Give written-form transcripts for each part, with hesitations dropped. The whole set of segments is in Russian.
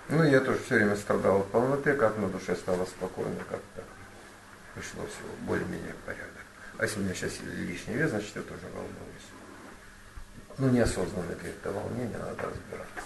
Ну, я тоже все время страдал от полноты, как на душе стало спокойно, как-то пришло все более-менее в порядок. А если у меня сейчас лишний вес, значит, я тоже волнуюсь. Ну, неосознанно какие-то волнения, надо разбираться.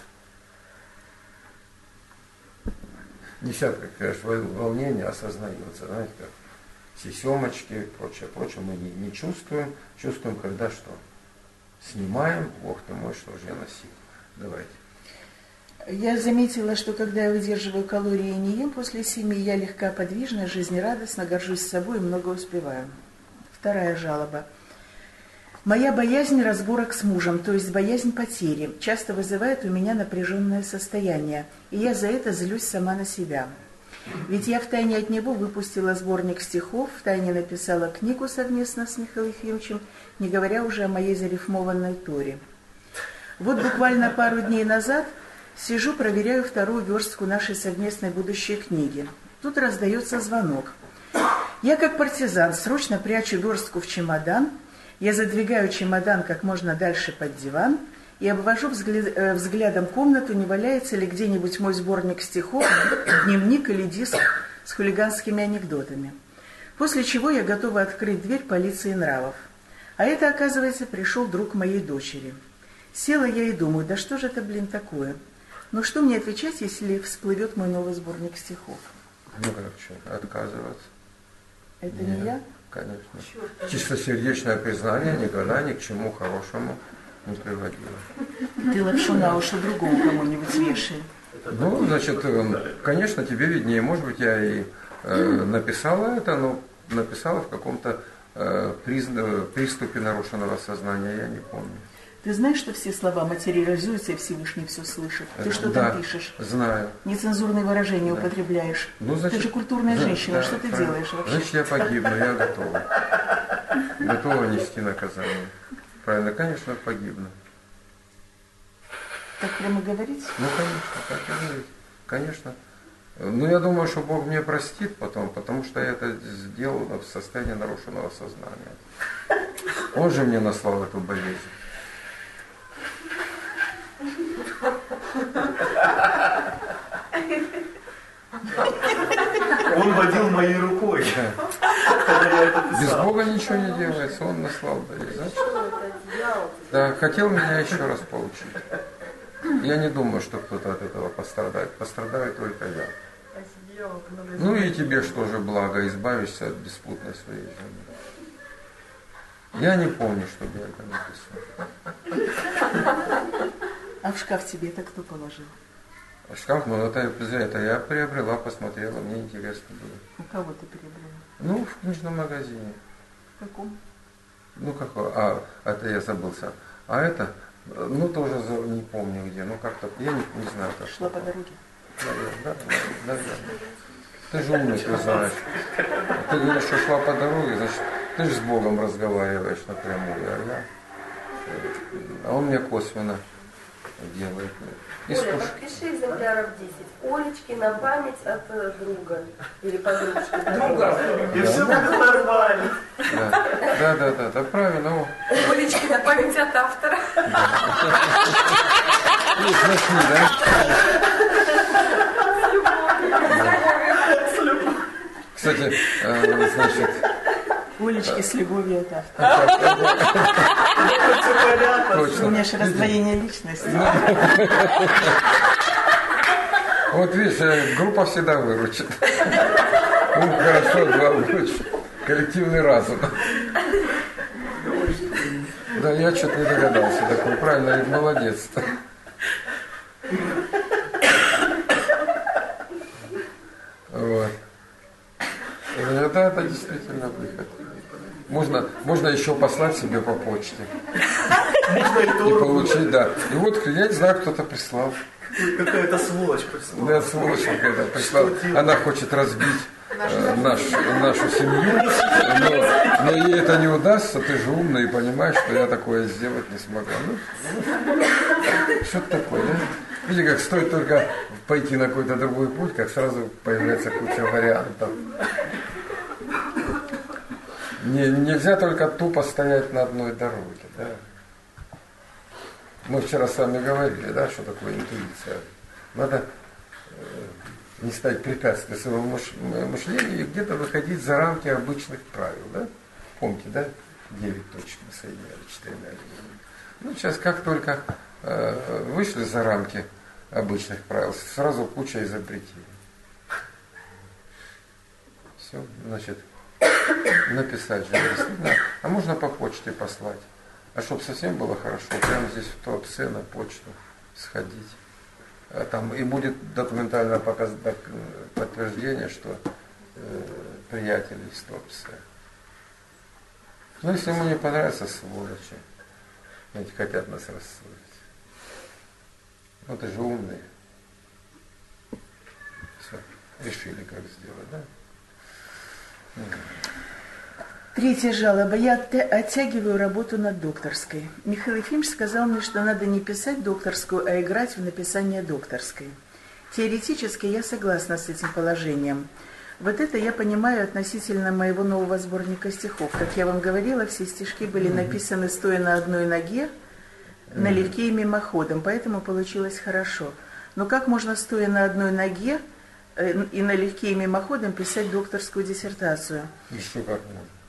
Не всякое, конечно, волнение осознается, знаете, как все семочки и прочее, мы не чувствуем, чувствуем, когда что? Снимаем, Бог ты мой, что же я носил. Давайте. Я заметила, что когда я выдерживаю калории и не ем после 7, я легка, подвижна, жизнерадостна, горжусь собой и много успеваю. Вторая жалоба. Моя боязнь разборок с мужем, то есть боязнь потери, часто вызывает у меня напряженное состояние, и я за это злюсь сама на себя. Ведь я втайне от него выпустила сборник стихов, втайне написала книгу совместно с Михаилом Ефимовичем, не говоря уже о моей зарифмованной Торе. Вот буквально пару дней назад сижу, проверяю вторую верстку нашей совместной будущей книги. Тут раздается звонок. Я, как партизан, срочно прячу верстку в чемодан. Я задвигаю чемодан как можно дальше под диван и обвожу взглядом комнату, не валяется ли где-нибудь мой сборник стихов, дневник или диск с хулиганскими анекдотами. После чего я готова открыть дверь полиции нравов. А это, оказывается, пришел друг моей дочери. Села я и думаю, да что же это, такое? Ну что мне отвечать, если всплывет мой новый сборник стихов? Ну как что, отказываться? Это не я? Конечно. Чистосердечное признание никогда ни к чему хорошему не приводило. Ты лапшу на уши другому кому-нибудь вешай. Ну, значит, конечно, тебе виднее. Может быть, я и написала это, но написала в каком-то приступе нарушенного сознания, я не помню. Ты знаешь, что все слова материализуются, и Всевышний все слышит? Ты что там пишешь? Знаю. Нецензурные выражения употребляешь. Ну, значит, ты же культурная женщина, что ты делаешь вообще? Значит, я погибну, я готова. Готова нести наказание. Правильно, конечно, погибну. Так прямо говорить? Ну, конечно, так и говорить. Конечно. Ну, я думаю, что Бог мне простит потом, потому что я это сделал в состоянии нарушенного сознания. Он же мне наслал эту болезнь. Он водил моей рукой. Да. Без Бога ничего не делается, он наслал болезнь. Значит, да, хотел меня еще раз получить. Я не думаю, что кто-то от этого пострадает. Пострадает только я. Ну и тебе что же благо, избавишься от беспутной своей жены. Я не помню, чтобы я это написал. А в шкаф тебе это кто положил? В шкаф, ну это я приобрела, посмотрела, мне интересно было. У кого ты приобрела? Ну, в книжном магазине. В каком? Ну, какой? Это я забылся. А это, ну, тоже не помню где, ну, как-то, я не знаю. Как шла по дороге? Да. Ты же умный, ты знаешь. Ты говоришь, что шла по дороге, значит, ты же с Богом разговариваешь напрямую, а он мне косвенно делает. Оля, подпиши экземпляров 10. Олечки на память от друга или подружки. Друга. И все будет нормально. Да, правильно. Олечки на память от автора. Кстати, значит... Олечки с любовью от автора. Точно. У меня же раздвоение личности. Вот видишь, группа всегда выручит. Хорошо, два выручит. Коллективный разум. Да, я что-то не догадался. Такой правильно, молодец. Вот. Это действительно выход. Можно еще послать себе по почте. И получить, да. И вот, я не знаю, кто-то прислал. Какая-то сволочь прислала. Да, сволочь какая-то прислала. Она хочет разбить нашу семью, но ей это не удастся. Ты же умный и понимаешь, что я такое сделать не смогу. Что-то такое, да? Видите, как стоит только пойти на какой-то другой путь, как сразу появляется куча вариантов. Нельзя только тупо стоять на одной дороге, да. Мы вчера с вами говорили, да, что такое интуиция. Надо не ставить препятствия своему мышлению и где-то выходить за рамки обычных правил, да? Помните, да? 9 точек мы соединяли 4 линиями. Ну, сейчас как только вышли за рамки обычных правил, сразу куча изобретений. Все, значит, написать же действительно. А можно по почте послать. А чтобы совсем было хорошо, прямо здесь в ТОПС на почту сходить. Там и будет документальное подтверждение, что приятели из ТОПС. Ну, если ему не понравится, сволочи. Эти хотят нас рассудить. Ну, ты же умный. Все, решили, как сделать, да? Третья жалоба. Я оттягиваю работу над докторской. Михаил Ефимович сказал мне, что надо не писать докторскую, а играть в написание докторской. Теоретически я согласна с этим положением. Вот это я понимаю относительно моего нового сборника стихов. Как я вам говорила, все стишки были написаны стоя на одной ноге, налегке и мимоходом, поэтому получилось хорошо. Но как можно, стоя на одной ноге и налегке и мимоходом, писать докторскую диссертацию? И что как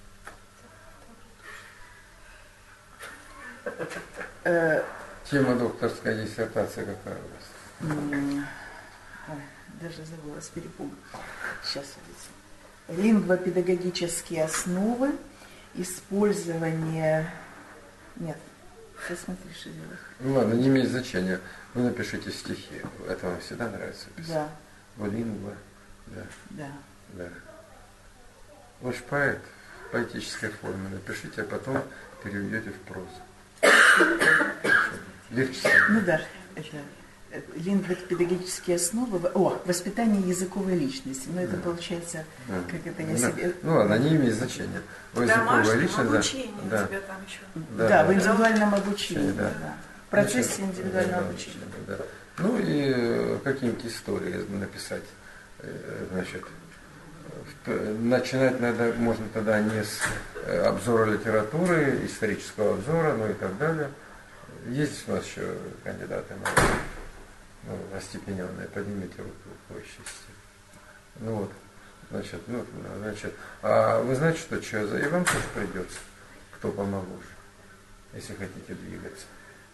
можно? Тема докторской диссертации какая у вас? Даже забыла с перепугу. Сейчас, смотрите. Лингвопедагогические основы, использование... Нет, посмотри, что делать. Ну ладно, не имеет значения. Вы напишите стихи. Это вам всегда нравится писать? Да. Лингва, да. Да. Да. Вы же поэт, в поэтической форме. Напишите, а потом переведете в прозу. Легче стало. Ну да, это... Лингвопедагогические основы, воспитание языковой личности. Но это получается, как это я себе... Ну ладно, не имеет значения. Языковая личность, обучение да. тебя там еще. Да, в индивидуальном обучении. Да. Да. В процессе индивидуального обучения. Да. Ну и какие-нибудь истории написать. Значит, начинать надо, можно тогда не с обзора литературы, исторического обзора, ну и так далее. Есть у нас еще кандидаты на остепененные, поднимите руку по счастью. Ну вот, значит, а вы знаете, что и вам тоже придется, кто помоложе, если хотите двигаться.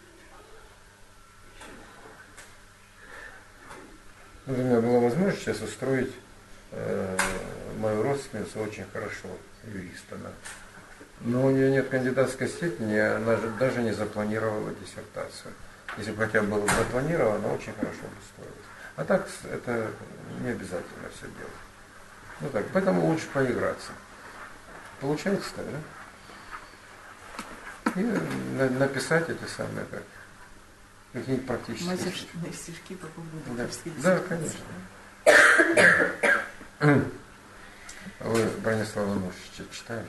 Ну, у меня была возможность сейчас устроить мою родственницу очень хорошо, юрист она. Но у нее нет кандидатской степени, она же даже не запланировала диссертацию. Если бы хотя бы было запланировано, очень хорошо бы строилось. А так это не обязательно все делать. Ну так, поэтому лучше поиграться. Получается-то, да? И написать эти самые какие-нибудь практические матершинные стишки по поводу докторской диссертации. Да, конечно. Вы Бронислава Нушича читали?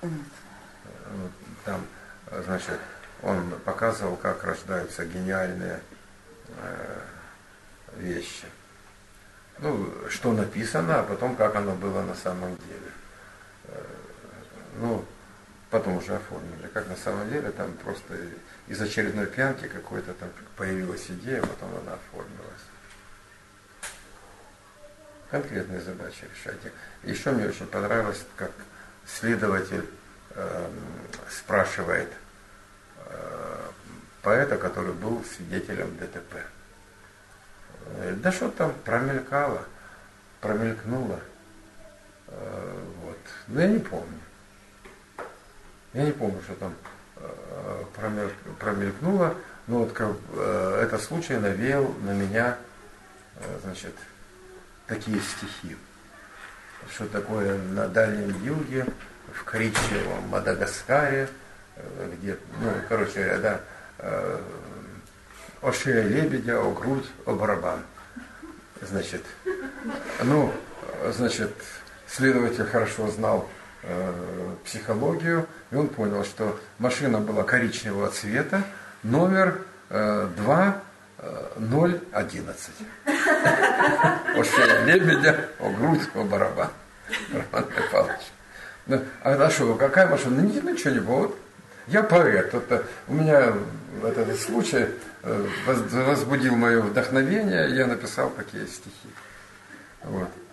Там, значит, он показывал, как рождаются гениальные вещи. Ну, что написано, а потом как оно было на самом деле. Ну, потом уже оформили. Как на самом деле, там просто из очередной пьянки какой-то там появилась идея, потом она оформилась. Конкретные задачи решайте. Еще мне очень понравилось, как следователь спрашивает поэта, который был свидетелем ДТП. Да что там промелькнуло. Вот. Но я не помню. Что там промелькнуло, но вот этот случай навеял на меня, значит, такие стихи. Что такое на Дальнем Юге, в коричневом Мадагаскаре, где, да, о шея лебедя, о грудь, о барабан. Значит, следователь хорошо знал психологию, и он понял, что машина была коричневого цвета, номер 2011. О шея лебедя, о грудь, о барабан. Роман Павлович. А что, какая машина? Ничего не было. Я поэт. Это, у меня этот случай возбудил мое вдохновение, я написал такие стихи. Вот.